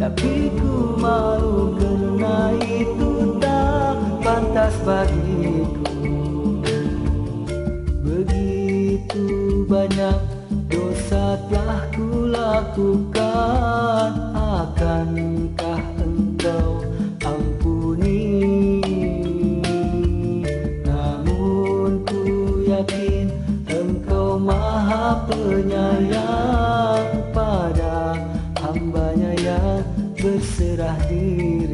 tapi ku malu karena itu tak pantas bagiku. Begitu banyak dosa telah ku lakukan, akankah engkau ampuni? Namun ku yakin engkau maha penyayang pada hambanya yang berserah diri.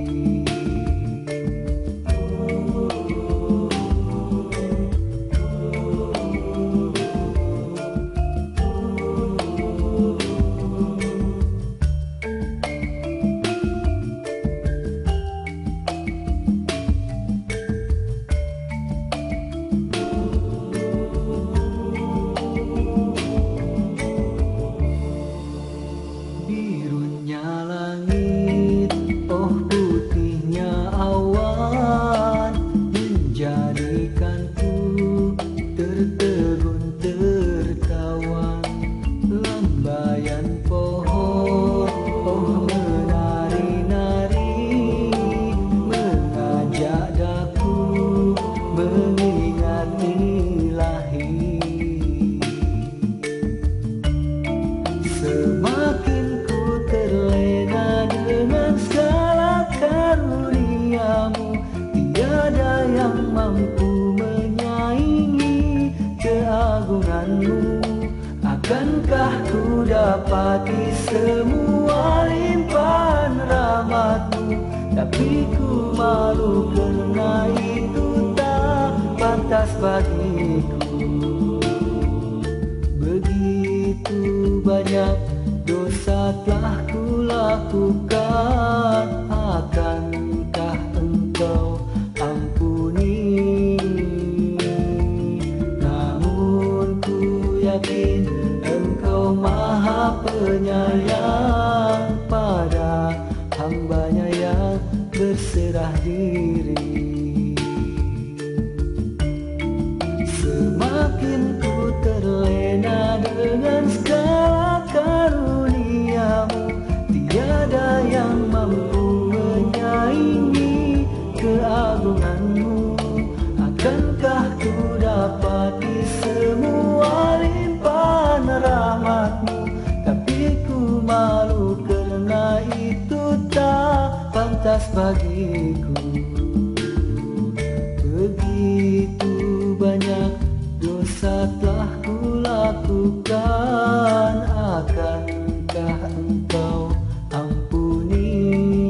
Birunya langit, oh putihnya awan, menjadikanku tertegun tertawa. Lambaian pohon, oh menari-nari, mengajak daku mengingat ilahi. Semakin ku terlena dengan segala karuniamu, tiada yang mampu menyaingi keagunganmu. Akankah ku dapati semua limpahan rahmatmu, tapi ku malu karena itu tak pantas bagiku. Begitu banyak dosa telah ku lakukan, akankah engkau ampuni? Namun ku yakin engkau maha penyayang pada hambanya yang berserah diri. Semakin ku terlena dengan segala karuniamu, tiada yang mampu menyaingi keagunganmu. Akankah ku dapati semua limpahan rahmatmu, tapi ku malu karena itu tak pantas bagiku. Begitu banyak dosa telah ku lakukan, akankah engkau ampuni?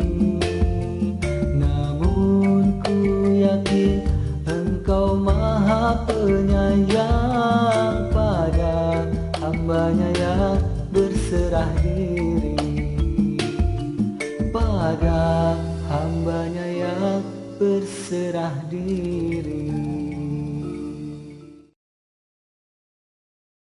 Namun ku yakin engkau maha penyayang pada hambanya yang berserah diri. Pada hambanya yang berserah diri.